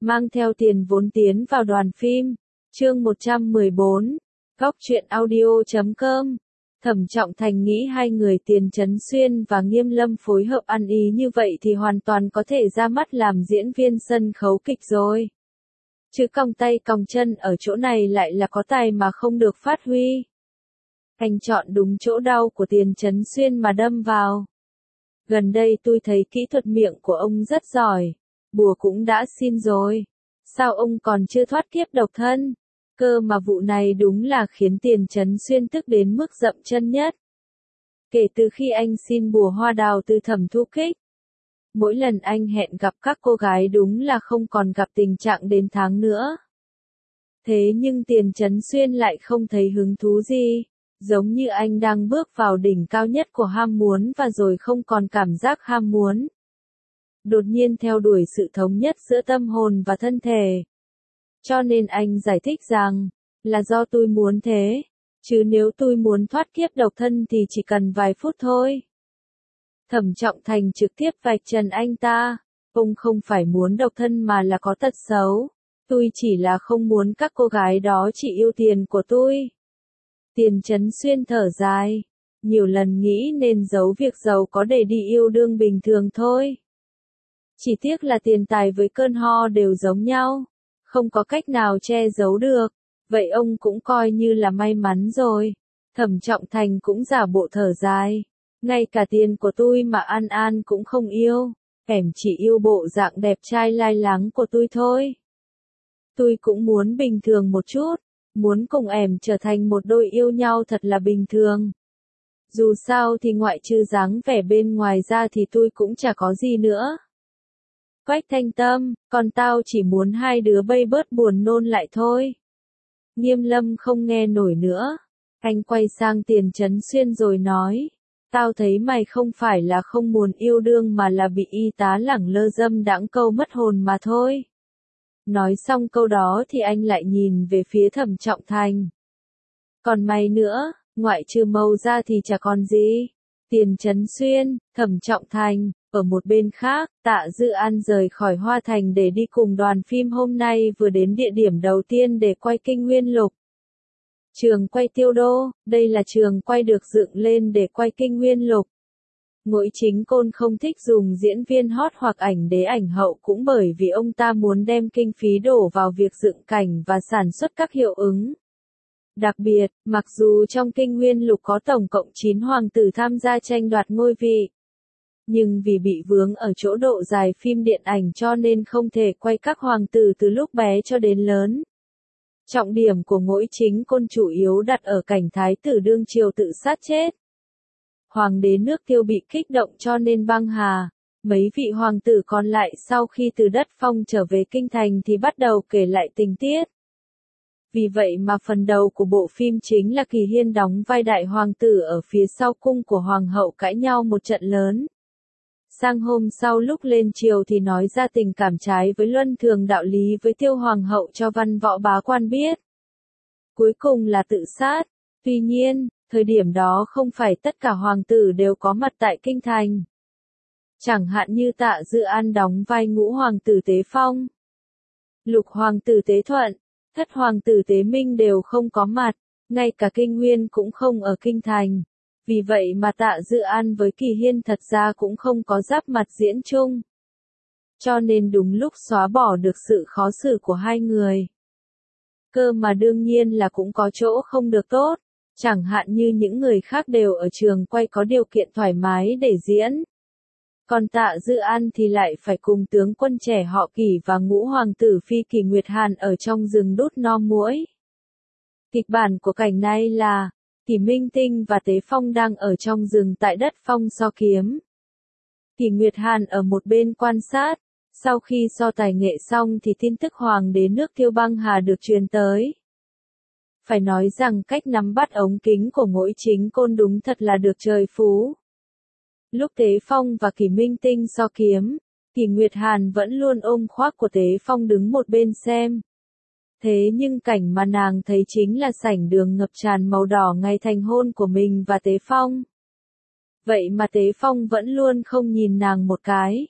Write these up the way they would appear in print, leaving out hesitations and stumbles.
mang theo tiền vốn tiến vào đoàn phim. Chương 114, Góc truyện audio.com. Thẩm Trọng Thành nghĩ hai người Tiền Chấn Xuyên và Nghiêm Lâm phối hợp ăn ý như vậy thì hoàn toàn có thể ra mắt làm diễn viên sân khấu kịch rồi. Chứ còng tay còng chân ở chỗ này lại là có tài mà không được phát huy. Anh chọn đúng chỗ đau của Tiền Chấn Xuyên mà đâm vào. Gần đây tôi thấy kỹ thuật miệng của ông rất giỏi. Bùa cũng đã xin rồi. Sao ông còn chưa thoát kiếp độc thân? Cơ mà vụ này đúng là khiến Tiền Chấn Xuyên tức đến mức dậm chân nhất. Kể từ khi anh xin bùa hoa đào từ Thẩm Thu Kích, mỗi lần anh hẹn gặp các cô gái đúng là không còn gặp tình trạng đến tháng nữa. Thế nhưng Tiền Chấn Xuyên lại không thấy hứng thú gì, giống như anh đang bước vào đỉnh cao nhất của ham muốn và rồi không còn cảm giác ham muốn. Đột nhiên theo đuổi sự thống nhất giữa tâm hồn và thân thể. Cho nên anh giải thích rằng, là do tôi muốn thế, chứ nếu tôi muốn thoát kiếp độc thân thì chỉ cần vài phút thôi. Thẩm Trọng Thành trực tiếp vạch trần anh ta, ông không phải muốn độc thân mà là có tật xấu, tôi chỉ là không muốn các cô gái đó chỉ yêu tiền của tôi. Tiền Chấn Xuyên thở dài, nhiều lần nghĩ nên giấu việc giàu có để đi yêu đương bình thường thôi. Chỉ tiếc là tiền tài với cơn ho đều giống nhau, không có cách nào che giấu được, vậy ông cũng coi như là may mắn rồi. Thẩm Trọng Thành cũng giả bộ thở dài, ngay cả tiền của tôi mà An An cũng không yêu, em chỉ yêu bộ dạng đẹp trai lai láng của tôi thôi. Tôi cũng muốn bình thường một chút, muốn cùng em trở thành một đôi yêu nhau thật là bình thường. Dù sao thì ngoại trừ dáng vẻ bên ngoài ra thì tôi cũng chả có gì nữa. Quách Thanh Tâm, còn tao chỉ muốn hai đứa bay bớt buồn nôn lại thôi. Nghiêm Lâm không nghe nổi nữa. Anh quay sang Tiền Chấn Xuyên rồi nói. Tao thấy mày không phải là không muốn yêu đương mà là bị y tá lẳng lơ dâm đãng câu mất hồn mà thôi. Nói xong câu đó thì anh lại nhìn về phía Thẩm Trọng Thành. Còn mày nữa, ngoại trừ màu ra thì chả còn gì. Tiền Chấn Xuyên, Thẩm Trọng Thành. Ở một bên khác, Tạ Dư An rời khỏi Hoa Thành để đi cùng đoàn phim hôm nay vừa đến địa điểm đầu tiên để quay Kinh Nguyên Lục. Trường quay Tiêu Đô, đây là trường quay được dựng lên để quay Kinh Nguyên Lục. Ngũi Chính Côn không thích dùng diễn viên hot hoặc ảnh đế ảnh hậu cũng bởi vì ông ta muốn đem kinh phí đổ vào việc dựng cảnh và sản xuất các hiệu ứng. Đặc biệt, mặc dù trong Kinh Nguyên Lục có tổng cộng 9 hoàng tử tham gia tranh đoạt ngôi vị, nhưng vì bị vướng ở chỗ độ dài phim điện ảnh cho nên không thể quay các hoàng tử từ lúc bé cho đến lớn. Trọng điểm của Ngũi Chính Côn chủ yếu đặt ở cảnh thái tử đương triều tự sát chết. Hoàng đế nước Tiêu bị kích động cho nên băng hà. Mấy vị hoàng tử còn lại sau khi từ đất phong trở về kinh thành thì bắt đầu kể lại tình tiết. Vì vậy mà phần đầu của bộ phim chính là Kỳ Hiên đóng vai đại hoàng tử ở phía sau cung của hoàng hậu cãi nhau một trận lớn. Sang hôm sau lúc lên triều thì nói ra tình cảm trái với luân thường đạo lý với Tiêu hoàng hậu cho văn võ bá quan biết. Cuối cùng là tự sát. Tuy nhiên, thời điểm đó không phải tất cả hoàng tử đều có mặt tại kinh thành. Chẳng hạn như Tạ Dư An đóng vai ngũ hoàng tử Tế Phong, lục hoàng tử Tế Thuận, thất hoàng tử Tế Minh đều không có mặt, ngay cả Kinh Nguyên cũng không ở kinh thành. Vì vậy mà Tạ Dư An với Kỳ Hiên thật ra cũng không có giáp mặt diễn chung. Cho nên đúng lúc xóa bỏ được sự khó xử của hai người. Cơ mà đương nhiên là cũng có chỗ không được tốt, chẳng hạn như những người khác đều ở trường quay có điều kiện thoải mái để diễn. Còn Tạ Dư An thì lại phải cùng tướng quân trẻ họ Kỷ và ngũ hoàng tử Phi Kỳ Nguyệt Hàn ở trong rừng đốt no muỗi. Kịch bản của cảnh này là Kỷ Minh Tinh và Tế Phong đang ở trong rừng tại đất phong so kiếm. Kỷ Nguyệt Hàn ở một bên quan sát, sau khi so tài nghệ xong thì tin tức hoàng đế nước Tiêu băng hà được truyền tới. Phải nói rằng cách nắm bắt ống kính của Ngũi Chính Côn đúng thật là được trời phú. Lúc Tế Phong và Kỷ Minh Tinh so kiếm, Kỷ Nguyệt Hàn vẫn luôn ôm khoác của Tế Phong đứng một bên xem. Thế nhưng cảnh mà nàng thấy chính là sảnh đường ngập tràn màu đỏ ngày thành hôn của mình và Tế Phong. Vậy mà Tế Phong vẫn luôn không nhìn nàng một cái.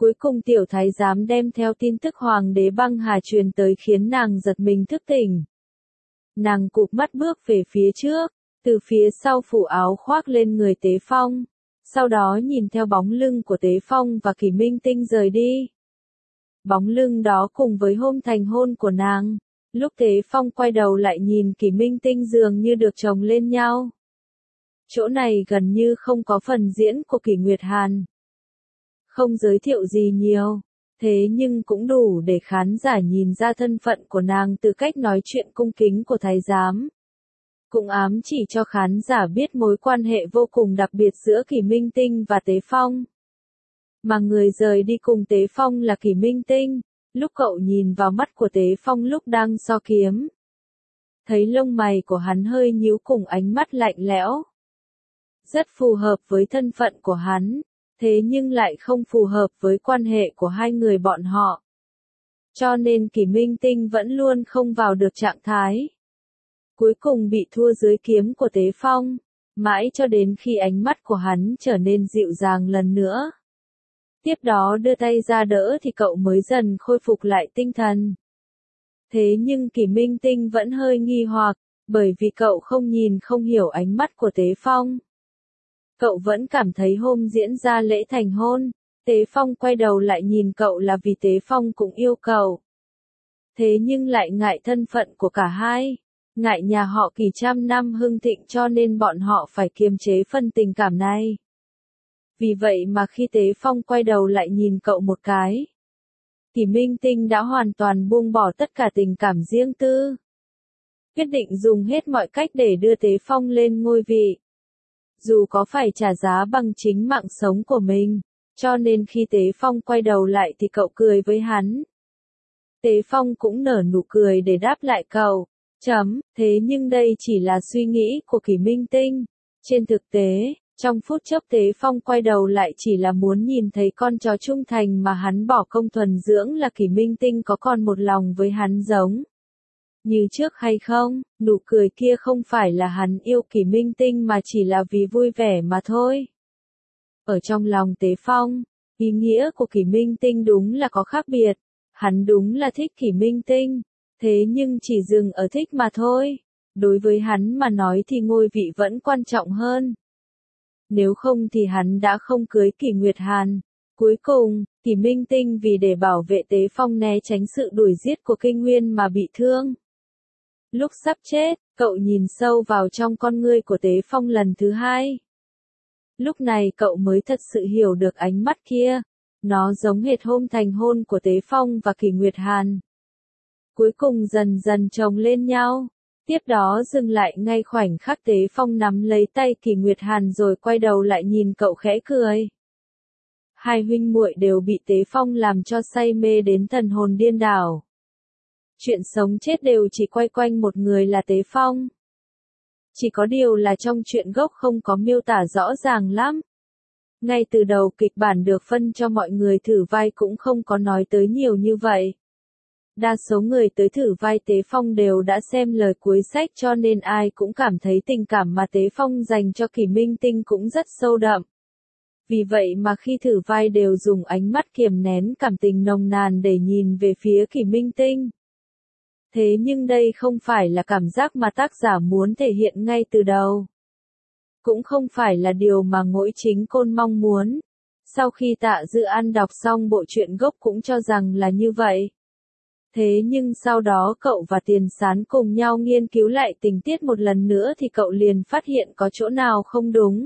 Cuối cùng tiểu thái giám đem theo tin tức hoàng đế băng hà truyền tới khiến nàng giật mình thức tỉnh. Nàng cụp mắt bước về phía trước, từ phía sau phủ áo khoác lên người Tế Phong, sau đó nhìn theo bóng lưng của Tế Phong và Kỷ Minh Tinh rời đi. Bóng lưng đó cùng với hôm thành hôn của nàng, lúc Tế Phong quay đầu lại nhìn Kỷ Minh Tinh dường như được chồng lên nhau. Chỗ này gần như không có phần diễn của Kỷ Nguyệt Hàn. Không giới thiệu gì nhiều, thế nhưng cũng đủ để khán giả nhìn ra thân phận của nàng từ cách nói chuyện cung kính của thái giám. Cũng ám chỉ cho khán giả biết mối quan hệ vô cùng đặc biệt giữa Kỷ Minh Tinh và Tế Phong. Mà người rời đi cùng Tế Phong là Kỷ Minh Tinh, lúc cậu nhìn vào mắt của Tế Phong lúc đang so kiếm. Thấy lông mày của hắn hơi nhíu cùng ánh mắt lạnh lẽo. Rất phù hợp với thân phận của hắn, thế nhưng lại không phù hợp với quan hệ của hai người bọn họ. Cho nên Kỷ Minh Tinh vẫn luôn không vào được trạng thái. Cuối cùng bị thua dưới kiếm của Tế Phong, mãi cho đến khi ánh mắt của hắn trở nên dịu dàng lần nữa. Tiếp đó đưa tay ra đỡ thì cậu mới dần khôi phục lại tinh thần. Thế nhưng Kỷ Minh Tinh vẫn hơi nghi hoặc, bởi vì cậu không nhìn không hiểu ánh mắt của Tế Phong. Cậu vẫn cảm thấy hôm diễn ra lễ thành hôn, Tế Phong quay đầu lại nhìn cậu là vì Tế Phong cũng yêu cậu. Thế nhưng lại ngại thân phận của cả hai, ngại nhà họ Kỷ trăm năm hưng thịnh cho nên bọn họ phải kiềm chế phần tình cảm này. Vì vậy mà khi Tế Phong quay đầu lại nhìn cậu một cái, Kỷ Minh Tinh đã hoàn toàn buông bỏ tất cả tình cảm riêng tư. Quyết định dùng hết mọi cách để đưa Tế Phong lên ngôi vị. Dù có phải trả giá bằng chính mạng sống của mình, cho nên khi Tế Phong quay đầu lại thì cậu cười với hắn. Tế Phong cũng nở nụ cười để đáp lại cậu. Thế nhưng đây chỉ là suy nghĩ của Kỷ Minh Tinh. Trên thực tế, trong phút chốc Tế Phong quay đầu lại chỉ là muốn nhìn thấy con chó trung thành mà hắn bỏ công thuần dưỡng là Kỷ Minh Tinh có còn một lòng với hắn giống như trước hay không. Nụ cười kia không phải là hắn yêu Kỷ Minh Tinh mà chỉ là vì vui vẻ mà thôi. Ở trong lòng Tế Phong, ý nghĩa của Kỷ Minh Tinh đúng là có khác biệt. Hắn đúng là thích Kỷ Minh Tinh, thế nhưng chỉ dừng ở thích mà thôi. Đối với hắn mà nói thì ngôi vị vẫn quan trọng hơn. Nếu không thì hắn đã không cưới Kỷ Nguyệt Hàn. Cuối cùng, Kỷ Minh Tinh vì để bảo vệ Tế Phong né tránh sự đuổi giết của Kinh Nguyên mà bị thương. Lúc sắp chết, cậu nhìn sâu vào trong con ngươi của Tế Phong lần thứ hai. Lúc này cậu mới thật sự hiểu được ánh mắt kia. Nó giống hệt hôm thành hôn của Tế Phong và Kỷ Nguyệt Hàn. Cuối cùng dần dần chồng lên nhau. Tiếp đó dừng lại ngay khoảnh khắc Tế Phong nắm lấy tay Kỷ Nguyệt Hàn rồi quay đầu lại nhìn cậu khẽ cười. Hai huynh muội đều bị Tế Phong làm cho say mê đến thần hồn điên đảo. Chuyện sống chết đều chỉ quay quanh một người là Tế Phong. Chỉ có điều là trong chuyện gốc không có miêu tả rõ ràng lắm. Ngay từ đầu kịch bản được phân cho mọi người thử vai cũng không có nói tới nhiều như vậy. Đa số người tới thử vai Tế Phong đều đã xem lời cuối sách cho nên ai cũng cảm thấy tình cảm mà Tế Phong dành cho Kỷ Minh Tinh cũng rất sâu đậm. Vì vậy mà khi thử vai đều dùng ánh mắt kiềm nén cảm tình nồng nàn để nhìn về phía Kỷ Minh Tinh. Thế nhưng đây không phải là cảm giác mà tác giả muốn thể hiện ngay từ đầu. Cũng không phải là điều mà Ngỗi Chính Côn mong muốn. Sau khi Tạ Dự An đọc xong bộ truyện gốc cũng cho rằng là như vậy. Thế nhưng sau đó cậu và Tiền Sán cùng nhau nghiên cứu lại tình tiết một lần nữa thì cậu liền phát hiện có chỗ nào không đúng.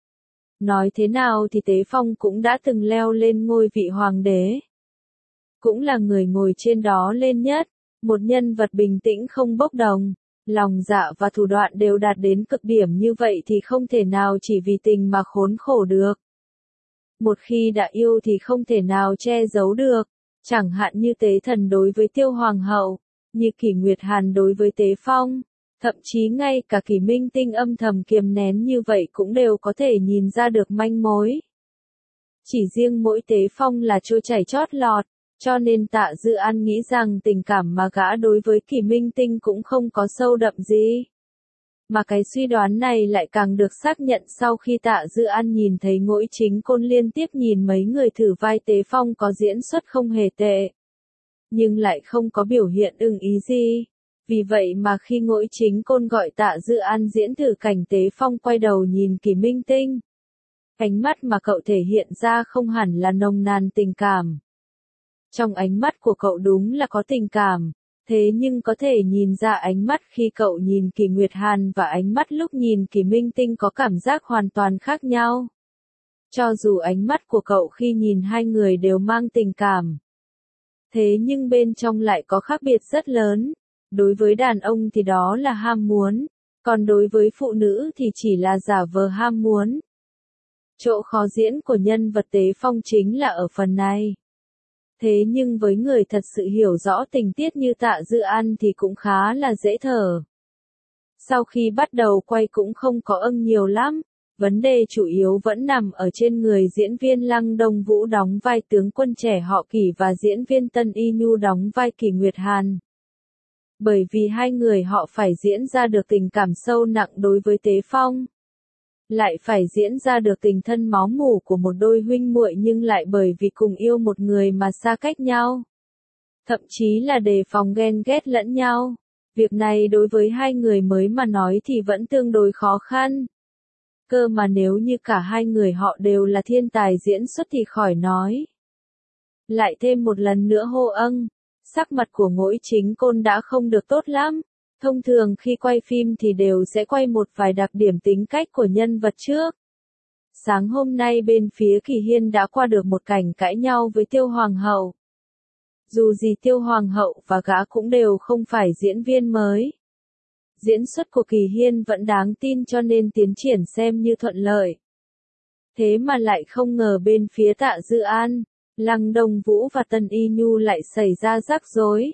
Nói thế nào thì Tế Phong cũng đã từng leo lên ngôi vị hoàng đế. Cũng là người ngồi trên đó lên nhất, một nhân vật bình tĩnh không bốc đồng, lòng dạ và thủ đoạn đều đạt đến cực điểm như vậy thì không thể nào chỉ vì tình mà khốn khổ được. Một khi đã yêu thì không thể nào che giấu được, chẳng hạn như Tế Thần đối với Tiêu Hoàng hậu, như Kỷ Nguyệt Hàn đối với Tế Phong. Thậm chí ngay cả Kỷ Minh Tinh âm thầm kiềm nén như vậy cũng đều có thể nhìn ra được manh mối. Chỉ riêng mỗi Tế Phong là trôi chảy chót lọt, cho nên Tạ Dự An nghĩ rằng tình cảm mà gã đối với Kỷ Minh Tinh cũng không có sâu đậm gì. Mà cái suy đoán này lại càng được xác nhận sau khi Tạ Dư An nhìn thấy Ngỗi Chính Côn liên tiếp nhìn mấy người thử vai Tế Phong có diễn xuất không hề tệ. Nhưng lại không có biểu hiện ưng ý gì. Vì vậy mà khi Ngỗi Chính Côn gọi Tạ Dư An diễn thử cảnh Tế Phong quay đầu nhìn Kỳ Minh Tinh. Ánh mắt mà cậu thể hiện ra không hẳn là nồng nàn tình cảm. Trong ánh mắt của cậu đúng là có tình cảm, thế nhưng có thể nhìn ra ánh mắt khi cậu nhìn Kỳ Nguyệt Hàn và ánh mắt lúc nhìn Kỳ Minh Tinh có cảm giác hoàn toàn khác nhau. Cho dù ánh mắt của cậu khi nhìn hai người đều mang tình cảm, thế nhưng bên trong lại có khác biệt rất lớn. Đối với đàn ông thì đó là ham muốn, còn đối với phụ nữ thì chỉ là giả vờ ham muốn. Chỗ khó diễn của nhân vật Tế Phong chính là ở phần này. Thế nhưng với người thật sự hiểu rõ tình tiết như Tạ Dư An thì cũng khá là dễ thở. Sau khi bắt đầu quay cũng không có ưng nhiều lắm, vấn đề chủ yếu vẫn nằm ở trên người diễn viên Lăng Đông Vũ đóng vai tướng quân trẻ họ Kỳ và diễn viên Tân Y Nhu đóng vai Kỳ Nguyệt Hàn. Bởi vì hai người họ phải diễn ra được tình cảm sâu nặng đối với Tế Phong. Lại phải diễn ra được tình thân máu mủ của một đôi huynh muội nhưng lại bởi vì cùng yêu một người mà xa cách nhau. Thậm chí là đề phòng ghen ghét lẫn nhau. Việc này đối với hai người mới mà nói thì vẫn tương đối khó khăn. Cơ mà nếu như cả hai người họ đều là thiên tài diễn xuất thì khỏi nói. Lại thêm một lần nữa hô âng, sắc mặt của Ngỗi Chính Côn đã không được tốt lắm. Thông thường khi quay phim thì đều sẽ quay một vài đặc điểm tính cách của nhân vật trước. Sáng hôm nay bên phía Kỳ Hiên đã qua được một cảnh cãi nhau với Tiêu Hoàng hậu. Dù gì Tiêu Hoàng hậu và gã cũng đều không phải diễn viên mới. Diễn xuất của Kỳ Hiên vẫn đáng tin cho nên tiến triển xem như thuận lợi. Thế mà lại không ngờ bên phía Tạ Dư An, Lăng Đông Vũ và Tân Y Nhu lại xảy ra rắc rối.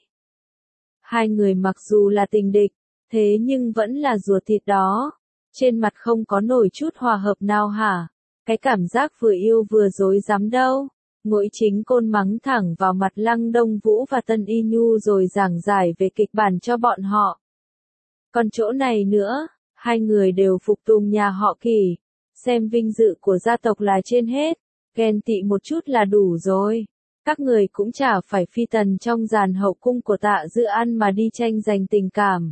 Hai người mặc dù là tình địch, thế nhưng vẫn là ruột thịt đó. Trên mặt không có nổi chút hòa hợp nào hả? Cái cảm giác vừa yêu vừa dối dám đâu. Ngỗi Chính Côn mắng thẳng vào mặt Lăng Đông Vũ và Tân Y Nhu rồi giảng giải về kịch bản cho bọn họ. Còn chỗ này nữa, hai người đều phục tùng nhà họ Kỳ. Xem vinh dự của gia tộc là trên hết. Ghen tị một chút là đủ rồi. Các người cũng chả phải phi tần trong dàn hậu cung của Tạ Dư An mà đi tranh giành tình cảm.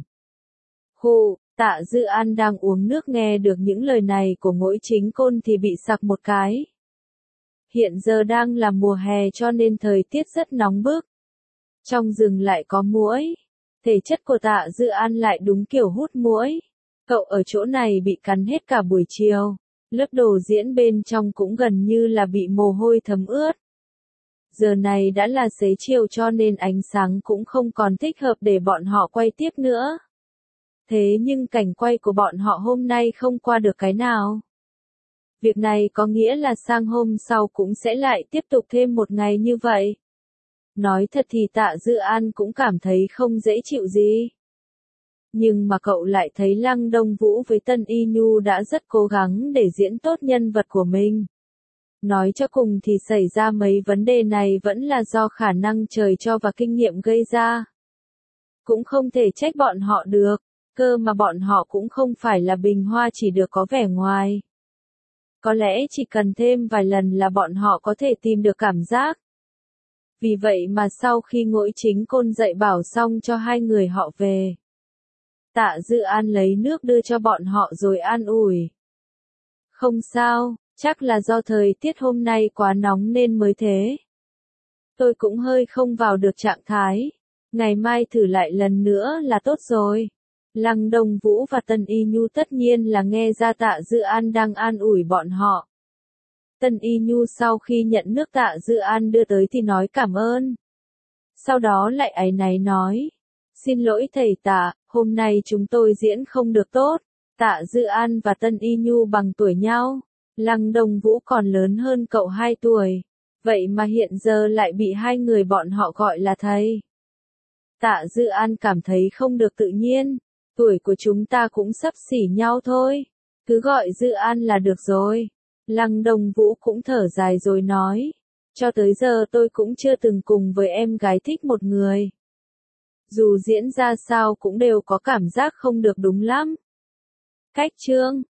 Hù, Tạ Dư An đang uống nước nghe được những lời này của Ngỗi Chính Côn thì bị sặc một cái. Hiện giờ đang là mùa hè cho nên thời tiết rất nóng bức. Trong rừng lại có muỗi. Thể chất của Tạ Dư An lại đúng kiểu hút muỗi. Cậu ở chỗ này bị cắn hết cả buổi chiều. Lớp đồ diễn bên trong cũng gần như là bị mồ hôi thấm ướt. Giờ này đã là xế chiều cho nên ánh sáng cũng không còn thích hợp để bọn họ quay tiếp nữa. Thế nhưng cảnh quay của bọn họ hôm nay không qua được cái nào. Việc này có nghĩa là sang hôm sau cũng sẽ lại tiếp tục thêm một ngày như vậy. Nói thật thì Tạ Dư An cũng cảm thấy không dễ chịu gì. Nhưng mà cậu lại thấy Lăng Đông Vũ với Tân Y Nhu đã rất cố gắng để diễn tốt nhân vật của mình. Nói cho cùng thì xảy ra mấy vấn đề này vẫn là do khả năng trời cho và kinh nghiệm gây ra. Cũng không thể trách bọn họ được, cơ mà bọn họ cũng không phải là bình hoa chỉ được có vẻ ngoài. Có lẽ chỉ cần thêm vài lần là bọn họ có thể tìm được cảm giác. Vì vậy mà sau khi Ngỗi Chính Côn dạy bảo xong cho hai người họ về, Tạ Dư An lấy nước đưa cho bọn họ rồi an ủi. Không sao, chắc là do thời tiết hôm nay quá nóng nên mới thế. Tôi cũng hơi không vào được trạng thái. Ngày mai thử lại lần nữa là tốt rồi. Lăng Đông Vũ và Tân Y Nhu tất nhiên là nghe ra Tạ Dư An đang an ủi bọn họ. Tân Y Nhu sau khi nhận nước Tạ Dư An đưa tới thì nói cảm ơn. Sau đó lại áy náy nói. Xin lỗi thầy Tạ, hôm nay chúng tôi diễn không được tốt. Tạ Dư An và Tân Y Nhu bằng tuổi nhau. Lăng Đông Vũ còn lớn hơn cậu 2 tuổi. Vậy mà hiện giờ lại bị hai người bọn họ gọi là thầy. Tạ Dư An cảm thấy không được tự nhiên. Tuổi của chúng ta cũng xấp xỉ nhau thôi. Cứ gọi Dư An là được rồi. Lăng Đông Vũ cũng thở dài rồi nói. Cho tới giờ tôi cũng chưa từng cùng với em gái thích một người. Dù diễn ra sao cũng đều có cảm giác không được đúng lắm. Cách chương